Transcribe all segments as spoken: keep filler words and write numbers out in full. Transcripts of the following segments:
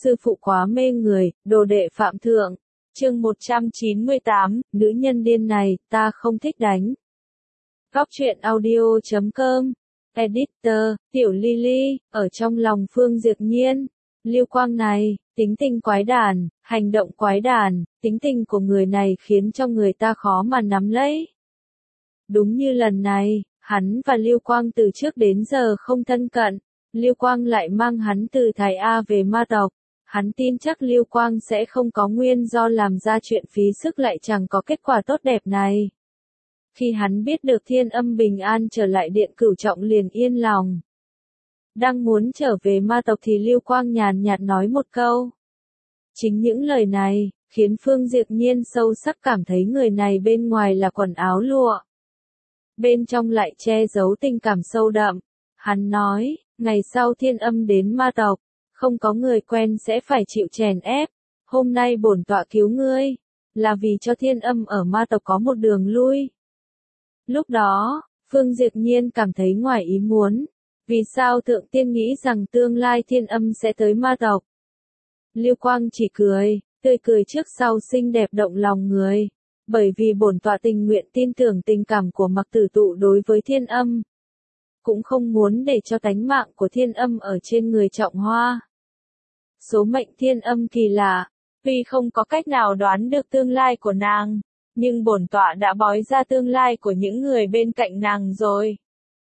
sư phụ quá mê người, đồ đệ phạm thượng. Chương một trăm chín mươi tám, nữ nhân điên này, ta không thích đánh. Góc truyện audio chấm com. Editor, Tiểu Lily, ở trong lòng Phương Diệp Nhiên. Lưu Quang này, tính tình quái đản, hành động quái đản, tính tình của người này khiến cho người ta khó mà nắm lấy. Đúng như lần này, hắn và Lưu Quang từ trước đến giờ không thân cận, Lưu Quang lại mang hắn từ Thái A về ma tộc. Hắn tin chắc Lưu Quang sẽ không có nguyên do làm ra chuyện phí sức lại chẳng có kết quả tốt đẹp này. Khi hắn biết được Thiên Âm bình an trở lại Điện Cửu Trọng liền yên lòng. Đang muốn trở về ma tộc thì Lưu Quang nhàn nhạt nói một câu. Chính những lời này, khiến Phương Diệp Nhiên sâu sắc cảm thấy người này bên ngoài là quần áo lụa. Bên trong lại che giấu tình cảm sâu đậm. Hắn nói, ngày sau Thiên Âm đến ma tộc, không có người quen sẽ phải chịu chèn ép. Hôm nay bổn tọa cứu ngươi, là vì cho Thiên Âm ở ma tộc có một đường lui. Lúc đó, Phương Diệp Nhiên cảm thấy ngoài ý muốn. Vì sao Thượng Tiên nghĩ rằng tương lai Thiên Âm sẽ tới ma tộc? Lưu Quang chỉ cười, tươi cười trước sau xinh đẹp động lòng người. Bởi vì bổn tọa tình nguyện tin tưởng tình cảm của Mặc Tử Tụ đối với Thiên Âm. Cũng không muốn để cho tánh mạng của Thiên Âm ở trên người Trọng Hoa. Số mệnh Thiên Âm kỳ lạ, tuy không có cách nào đoán được tương lai của nàng, nhưng bổn tọa đã bói ra tương lai của những người bên cạnh nàng rồi.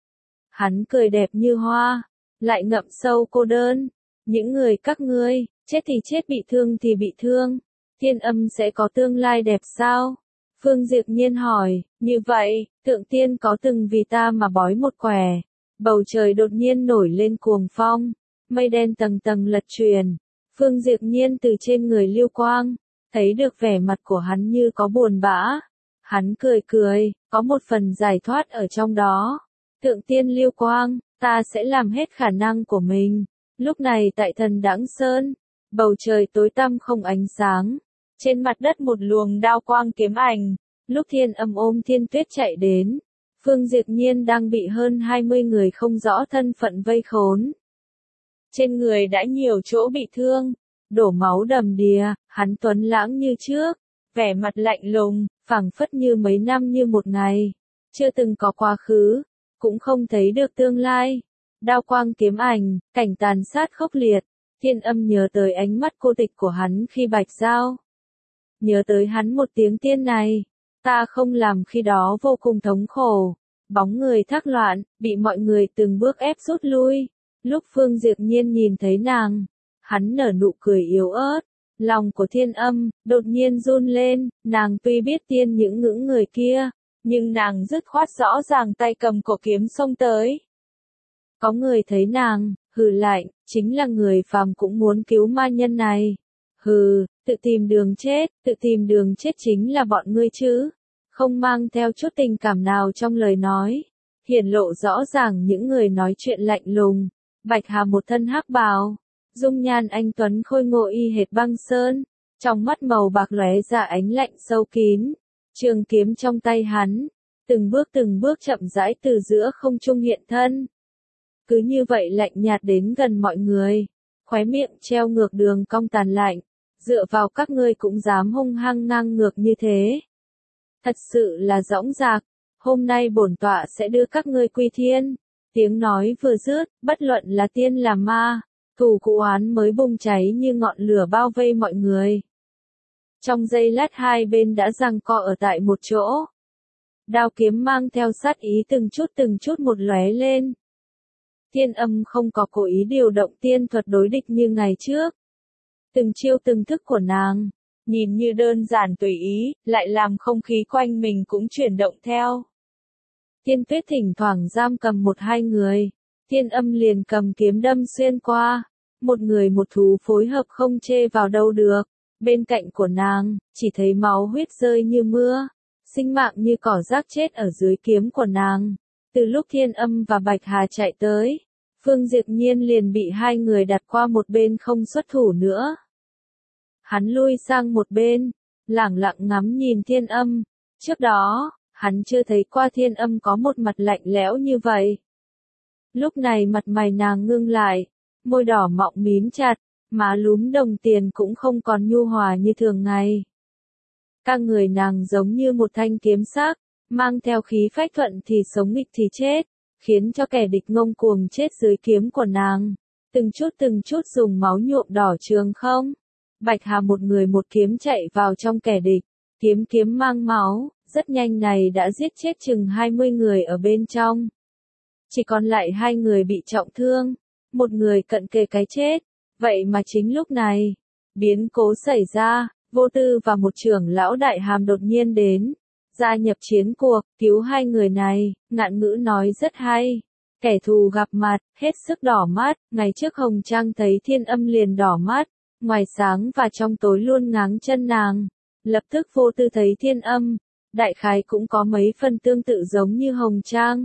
Hắn cười đẹp như hoa, lại ngậm sâu cô đơn. Những người các ngươi, chết thì chết bị thương thì bị thương. Thiên Âm sẽ có tương lai đẹp sao? Phương Diệp Nhiên hỏi, như vậy, Thượng Tiên có từng vì ta mà bói một quẻ. Bầu trời đột nhiên nổi lên cuồng phong, mây đen tầng tầng lật truyền. Phương Diệp Nhiên từ trên người Lưu Quang, thấy được vẻ mặt của hắn như có buồn bã. Hắn cười cười, có một phần giải thoát ở trong đó. Thượng Tiên Lưu Quang, ta sẽ làm hết khả năng của mình. Lúc này tại Thần Đãng Sơn, bầu trời tối tăm không ánh sáng. Trên mặt đất một luồng đao quang kiếm ảnh. Lúc Thiên Âm ôm Thiên Tuyết chạy đến, Phương Diệp Nhiên đang bị hơn hai mươi người không rõ thân phận vây khốn. Trên người đã nhiều chỗ bị thương, đổ máu đầm đìa, hắn tuấn lãng như trước, vẻ mặt lạnh lùng, phảng phất như mấy năm như một ngày, chưa từng có quá khứ, cũng không thấy được tương lai. Đao quang kiếm ảnh, cảnh tàn sát khốc liệt, Thiên Âm nhớ tới ánh mắt cô tịch của hắn khi bạch giao. Nhớ tới hắn một tiếng tiên này, ta không làm khi đó vô cùng thống khổ, bóng người thác loạn, bị mọi người từng bước ép rút lui. Lúc Phương Diệp Nhiên nhìn thấy nàng, hắn nở nụ cười yếu ớt, lòng của Thiên Âm đột nhiên run lên, nàng tuy biết tiên những ngưỡng người kia, nhưng nàng dứt khoát rõ ràng tay cầm cổ kiếm xông tới. Có người thấy nàng, hừ lạnh, chính là người phàm cũng muốn cứu ma nhân này. Hừ, tự tìm đường chết, tự tìm đường chết chính là bọn ngươi chứ. Không mang theo chút tình cảm nào trong lời nói, hiển lộ rõ ràng những người nói chuyện lạnh lùng. Bạch Hà một thân hắc bào, dung nhan anh tuấn khôi ngộ y hệt băng sơn, trong mắt màu bạc lóe ra ánh lạnh sâu kín. Trường kiếm trong tay hắn, từng bước từng bước chậm rãi từ giữa không trung hiện thân. Cứ như vậy lạnh nhạt đến gần mọi người, khóe miệng treo ngược đường cong tàn lạnh, dựa vào các ngươi cũng dám hung hăng ngang ngược như thế. Thật sự là dõng dạc, hôm nay bổn tọa sẽ đưa các ngươi quy thiên. Tiếng nói vừa dứt, bất luận là tiên là ma, thù cũ oán mới bùng cháy như ngọn lửa bao vây mọi người. Trong giây lát hai bên đã giằng co ở tại một chỗ. Đao kiếm mang theo sát ý từng chút từng chút một lóe lên. Thiên Âm không có cố ý điều động tiên thuật đối địch như ngày trước. Từng chiêu từng thức của nàng, nhìn như đơn giản tùy ý, lại làm không khí quanh mình cũng chuyển động theo. Thiên Tuyết thỉnh thoảng giam cầm một hai người, Thiên Âm liền cầm kiếm đâm xuyên qua, một người một thú phối hợp không chê vào đâu được. Bên cạnh của nàng, chỉ thấy máu huyết rơi như mưa, sinh mạng như cỏ rác chết ở dưới kiếm của nàng. Từ lúc Thiên Âm và Bạch Hà chạy tới, Phương Diệp Nhiên liền bị hai người đặt qua một bên không xuất thủ nữa. Hắn lui sang một bên, lẳng lặng ngắm nhìn Thiên Âm. Trước đó, hắn chưa thấy qua Thiên Âm có một mặt lạnh lẽo như vậy. Lúc này mặt mày nàng ngưng lại, môi đỏ mọng mím chặt, má lúm đồng tiền cũng không còn nhu hòa như thường ngày. Các người nàng giống như một thanh kiếm sắc, mang theo khí phách thuận thì sống nghịch thì chết, khiến cho kẻ địch ngông cuồng chết dưới kiếm của nàng. Từng chút từng chút dùng máu nhuộm đỏ trường không. Bạch Hà một người một kiếm chạy vào trong kẻ địch, kiếm kiếm mang máu, rất nhanh này đã giết chết chừng hai mươi người ở bên trong. Chỉ còn lại hai người bị trọng thương, một người cận kề cái chết. Vậy mà chính lúc này, biến cố xảy ra, Vô Tư và một trưởng lão đại hàm đột nhiên đến, gia nhập chiến cuộc, cứu hai người này. Ngạn ngữ nói rất hay. Kẻ thù gặp mặt, hết sức đỏ mắt, ngày trước Hồng Trang thấy Thiên Âm liền đỏ mắt, ngoài sáng và trong tối luôn ngáng chân nàng. Lập tức Vô Tư thấy Thiên Âm, đại khái cũng có mấy phần tương tự giống như Hồng Trang.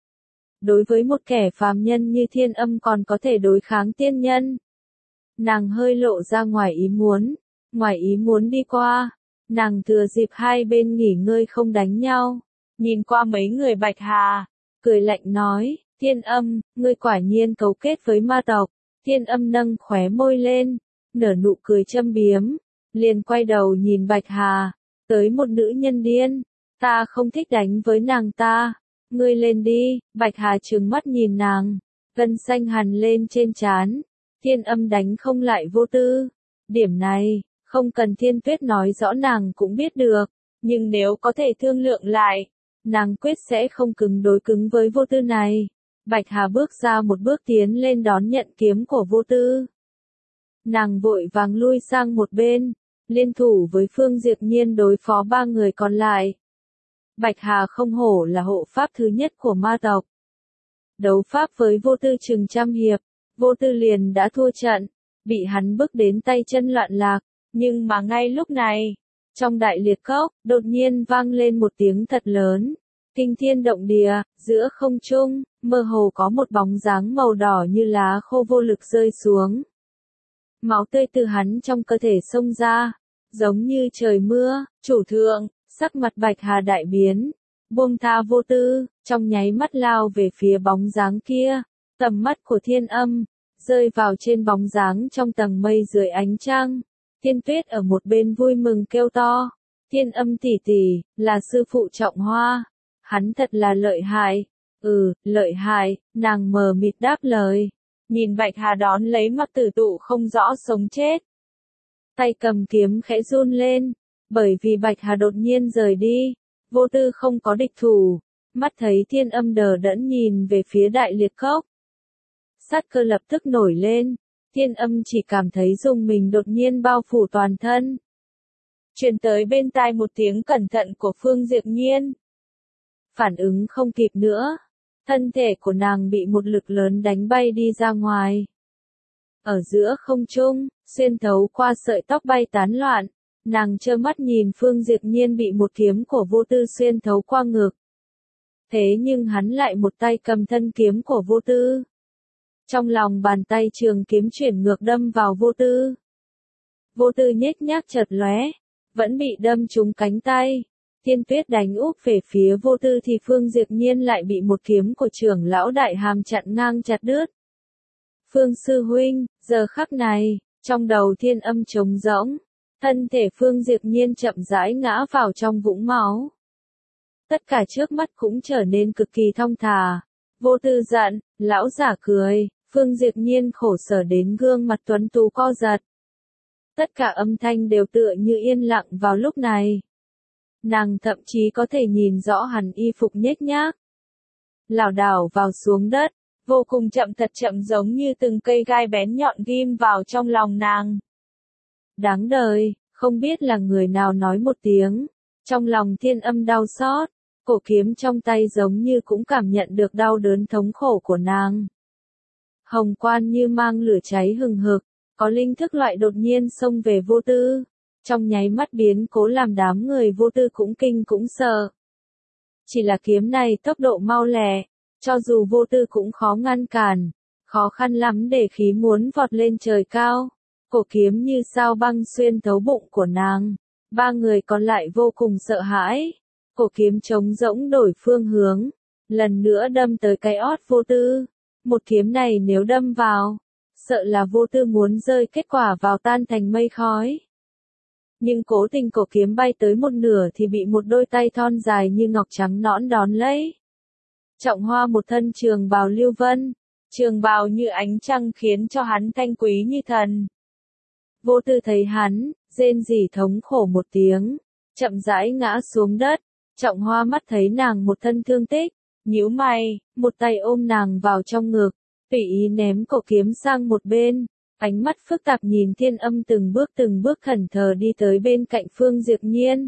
Đối với một kẻ phàm nhân như Thiên Âm còn có thể đối kháng tiên nhân. Nàng hơi lộ ra ngoài ý muốn, ngoài ý muốn đi qua, nàng thừa dịp hai bên nghỉ ngơi không đánh nhau, nhìn qua mấy người Bạch Hà, cười lạnh nói, Thiên Âm, ngươi quả nhiên cấu kết với ma tộc. Thiên Âm nâng khóe môi lên, nở nụ cười châm biếm, liền quay đầu nhìn Bạch Hà, tới một nữ nhân điên, ta không thích đánh với nàng ta, ngươi lên đi. Bạch Hà trừng mắt nhìn nàng, gân xanh hằn lên trên trán. Thiên Âm đánh không lại Vô Tư, điểm này, không cần Thiên Tuyết nói rõ nàng cũng biết được, nhưng nếu có thể thương lượng lại, nàng quyết sẽ không cứng đối cứng với Vô Tư này. Bạch Hà bước ra một bước tiến lên đón nhận kiếm của Vô Tư. Nàng vội vàng lui sang một bên, liên thủ với Phương Diệp Nhiên đối phó ba người còn lại. Bạch Hà không hổ là hộ pháp thứ nhất của ma tộc. Đấu pháp với Vô Tư chừng trăm hiệp, Vô Tư liền đã thua trận, bị hắn bức đến tay chân loạn lạc, nhưng mà ngay lúc này, trong đại liệt cốc, đột nhiên vang lên một tiếng thật lớn, kinh thiên động địa, giữa không trung, mơ hồ có một bóng dáng màu đỏ như lá khô vô lực rơi xuống. Máu tươi từ hắn trong cơ thể xông ra, giống như trời mưa. Chủ thượng, sắc mặt Bạch Hà đại biến, buông tha Vô Tư, trong nháy mắt lao về phía bóng dáng kia. Tầm mắt của Thiên Âm rơi vào trên bóng dáng trong tầng mây dưới ánh trăng. Thiên Tuyết ở một bên vui mừng kêu to, Thiên Âm tỷ tỷ, là sư phụ Trọng Hoa, hắn thật là lợi hại. Ừ, lợi hại, nàng mờ mịt đáp lời, nhìn Bạch Hà đón lấy mặc tử tụ không rõ sống chết. Tay cầm kiếm khẽ run lên, bởi vì Bạch Hà đột nhiên rời đi, Vô Tư không có địch thủ, mắt thấy Thiên Âm đờ đẫn nhìn về phía đại liệt cốc. Sát cơ lập tức nổi lên, Thiên Âm chỉ cảm thấy rùng mình đột nhiên bao phủ toàn thân. Truyền tới bên tai một tiếng cẩn thận của Phương Diệp Nhiên. Phản ứng không kịp nữa, thân thể của nàng bị một lực lớn đánh bay đi ra ngoài. Ở giữa không trung, xuyên thấu qua sợi tóc bay tán loạn, nàng trơ mắt nhìn Phương Diệp Nhiên bị một kiếm của Vô Tư xuyên thấu qua ngực. Thế nhưng hắn lại một tay cầm thân kiếm của Vô Tư. Trong lòng bàn tay trường kiếm chuyển ngược đâm vào Vô Tư. Vô Tư nhếch nhác chật lóe, vẫn bị đâm trúng cánh tay. Thiên Tuyết đánh úp về phía Vô Tư thì Phương Diệp Nhiên lại bị một kiếm của trưởng lão đại hàm chặn ngang chặt đứt. Phương sư huynh, giờ khắc này, trong đầu Thiên Âm trống rỗng, thân thể Phương Diệp Nhiên chậm rãi ngã vào trong vũng máu. Tất cả trước mắt cũng trở nên cực kỳ thong thả. Vô Tư giận, lão giả cười, Phương Diệp Nhiên khổ sở đến gương mặt tuấn tú co giật. Tất cả âm thanh đều tựa như yên lặng vào lúc này. Nàng thậm chí có thể nhìn rõ hẳn y phục nhếch nhác, lảo đảo vào xuống đất, vô cùng chậm thật chậm giống như từng cây gai bén nhọn ghim vào trong lòng nàng. Đáng đời, không biết là người nào nói một tiếng, trong lòng Thiên Âm đau xót, cổ kiếm trong tay giống như cũng cảm nhận được đau đớn thống khổ của nàng. Hồng quan như mang lửa cháy hừng hực, có linh thức loại đột nhiên xông về Vô Tư. Trong nháy mắt biến cố làm đám người Vô Tư cũng kinh cũng sợ. Chỉ là kiếm này tốc độ mau lẹ, cho dù Vô Tư cũng khó ngăn cản, khó khăn lắm để khí muốn vọt lên trời cao. Cổ kiếm như sao băng xuyên thấu bụng của nàng. Ba người còn lại vô cùng sợ hãi. Cổ kiếm trống rỗng đổi phương hướng, lần nữa đâm tới cái ót Vô Tư. Một kiếm này nếu đâm vào, sợ là vô tư muốn rơi kết quả vào tan thành mây khói. Nhưng cố tình cổ kiếm bay tới một nửa thì bị một đôi tay thon dài như ngọc trắng nõn đón lấy. Trọng Hoa một thân trường bào lưu vân, trường bào như ánh trăng khiến cho hắn thanh quý như thần. Vô tư thấy hắn, rên rỉ thống khổ một tiếng, chậm rãi ngã xuống đất. Trọng Hoa mắt thấy nàng một thân thương tích, nhíu mày, một tay ôm nàng vào trong ngực, tùy ý ném cổ kiếm sang một bên, ánh mắt phức tạp nhìn Thiên Âm từng bước từng bước khẩn thờ đi tới bên cạnh Phương Diệp Nhiên.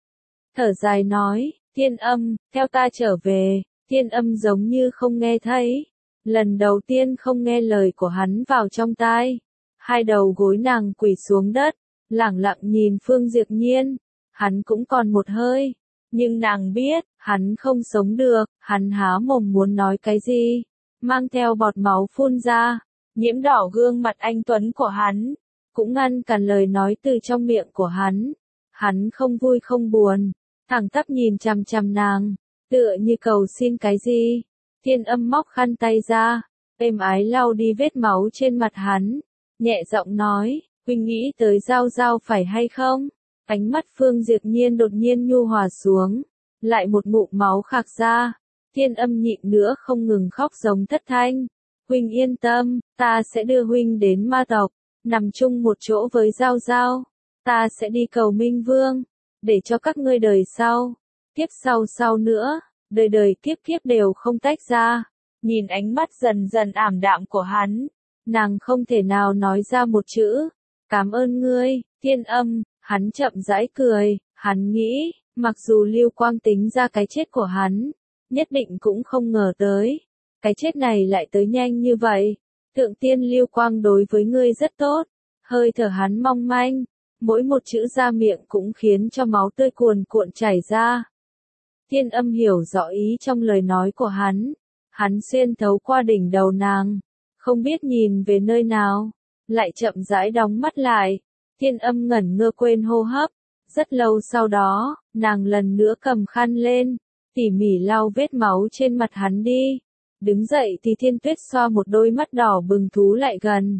Thở dài nói, Thiên Âm, theo ta trở về. Thiên Âm giống như không nghe thấy, lần đầu tiên không nghe lời của hắn vào trong tai, hai đầu gối nàng quỳ xuống đất, lẳng lặng nhìn Phương Diệp Nhiên, hắn cũng còn một hơi, nhưng nàng biết, hắn không sống được, hắn há mồm muốn nói cái gì, mang theo bọt máu phun ra, nhiễm đỏ gương mặt anh tuấn của hắn, cũng ngăn cản lời nói từ trong miệng của hắn, hắn không vui không buồn, thẳng tắp nhìn chằm chằm nàng. Tựa như cầu xin cái gì, Thiên Âm móc khăn tay ra, êm ái lau đi vết máu trên mặt hắn, nhẹ giọng nói, huynh nghĩ tới Giao Giao phải hay không? Ánh mắt Phương Diệp Nhiên đột nhiên nhu hòa xuống, lại một ngụm máu khạc ra, Thiên Âm nhịn nữa không ngừng khóc giống thất thanh, huynh yên tâm, ta sẽ đưa huynh đến ma tộc, nằm chung một chỗ với Giao Giao, ta sẽ đi cầu Minh Vương, để cho các ngươi đời sau. Kiếp sau sau nữa, đời đời kiếp kiếp đều không tách ra, nhìn ánh mắt dần dần ảm đạm của hắn, nàng không thể nào nói ra một chữ, cảm ơn ngươi, Thiên Âm, hắn chậm rãi cười, hắn nghĩ, mặc dù Lưu Quang tính ra cái chết của hắn, nhất định cũng không ngờ tới, cái chết này lại tới nhanh như vậy, Thượng Tiên Lưu Quang đối với ngươi rất tốt, hơi thở hắn mong manh, mỗi một chữ ra miệng cũng khiến cho máu tươi cuồn cuộn chảy ra. Thiên Âm hiểu rõ ý trong lời nói của hắn, hắn xuyên thấu qua đỉnh đầu nàng, không biết nhìn về nơi nào, lại chậm rãi đóng mắt lại, Thiên Âm ngẩn ngơ quên hô hấp, rất lâu sau đó, nàng lần nữa cầm khăn lên, tỉ mỉ lau vết máu trên mặt hắn đi, đứng dậy thì Thiên Tuyết xoa một đôi mắt đỏ bừng thú lại gần.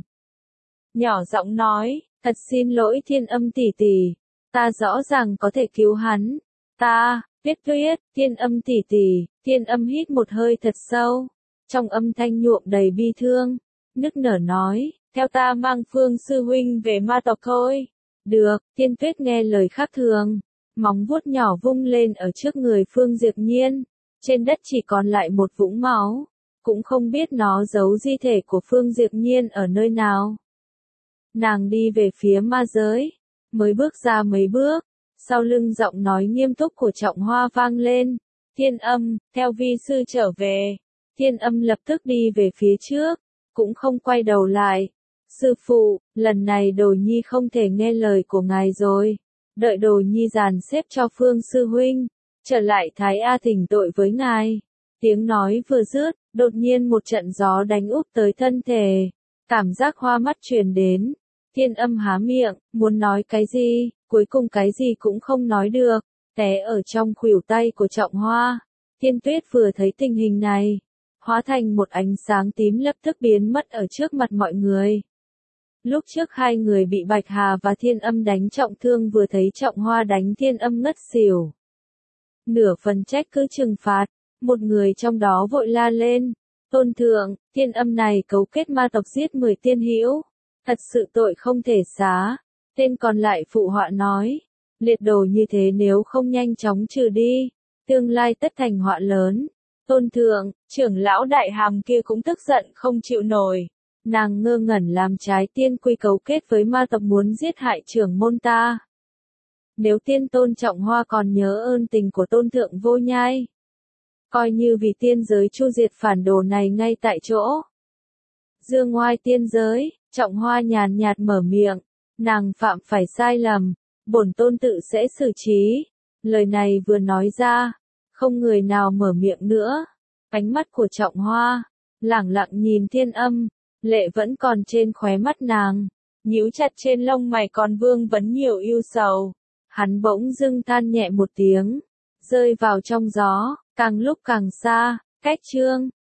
Nhỏ giọng nói, thật xin lỗi Thiên Âm tỷ tỷ, ta rõ ràng có thể cứu hắn, ta... Tuyết Tuyết, Thiên Âm tỷ tỷ, Thiên Âm hít một hơi thật sâu, trong âm thanh nhuộm đầy bi thương, nức nở nói, theo ta mang Phương sư huynh về ma tộc thôi. Được, Thiên Tuyết nghe lời khác thường, móng vuốt nhỏ vung lên ở trước người Phương Diệp Nhiên, trên đất chỉ còn lại một vũng máu, cũng không biết nó giấu di thể của Phương Diệp Nhiên ở nơi nào. Nàng đi về phía ma giới, mới bước ra mấy bước. Sau lưng giọng nói nghiêm túc của Trọng Hoa vang lên, Thiên Âm, theo vi sư trở về. Thiên Âm lập tức đi về phía trước, cũng không quay đầu lại. Sư phụ, lần này Đồ Nhi không thể nghe lời của ngài rồi. Đợi Đồ Nhi dàn xếp cho Phương sư huynh, trở lại Thái A thỉnh tội với ngài. Tiếng nói vừa dứt, đột nhiên một trận gió đánh úp tới thân thể, cảm giác hoa mắt truyền đến. Thiên Âm há miệng, muốn nói cái gì, cuối cùng cái gì cũng không nói được, té ở trong khuỷu tay của Trọng Hoa. Thiên Tuyết vừa thấy tình hình này, hóa thành một ánh sáng tím lập tức biến mất ở trước mặt mọi người. Lúc trước hai người bị Bạch Hà và Thiên Âm đánh trọng thương vừa thấy Trọng Hoa đánh Thiên Âm ngất xỉu. Nửa phần trách cứ trừng phạt, một người trong đó vội la lên, Tôn thượng, Thiên Âm này cấu kết ma tộc giết mười tiên hữu. Thật sự tội không thể xá. Tên còn lại phụ họa nói, liệt đồ như thế nếu không nhanh chóng trừ đi, tương lai tất thành họa lớn. Tôn thượng, trưởng lão đại hàm kia cũng tức giận không chịu nổi. Nàng ngơ ngẩn làm trái tiên quy cấu kết với ma tộc muốn giết hại trưởng môn ta. Nếu tiên tôn Trọng Hoa còn nhớ ơn tình của tôn thượng vô nhai, coi như vì tiên giới chu diệt phản đồ này ngay tại chỗ. Dương ngoai tiên giới, Trọng Hoa nhàn nhạt mở miệng, nàng phạm phải sai lầm, bổn tôn tự sẽ xử trí. Lời này vừa nói ra, không người nào mở miệng nữa. Ánh mắt của Trọng Hoa, lẳng lặng nhìn Thiên Âm, lệ vẫn còn trên khóe mắt nàng, nhíu chặt trên lông mày còn vương vấn nhiều ưu sầu. Hắn bỗng dưng than nhẹ một tiếng, rơi vào trong gió, càng lúc càng xa, cách chương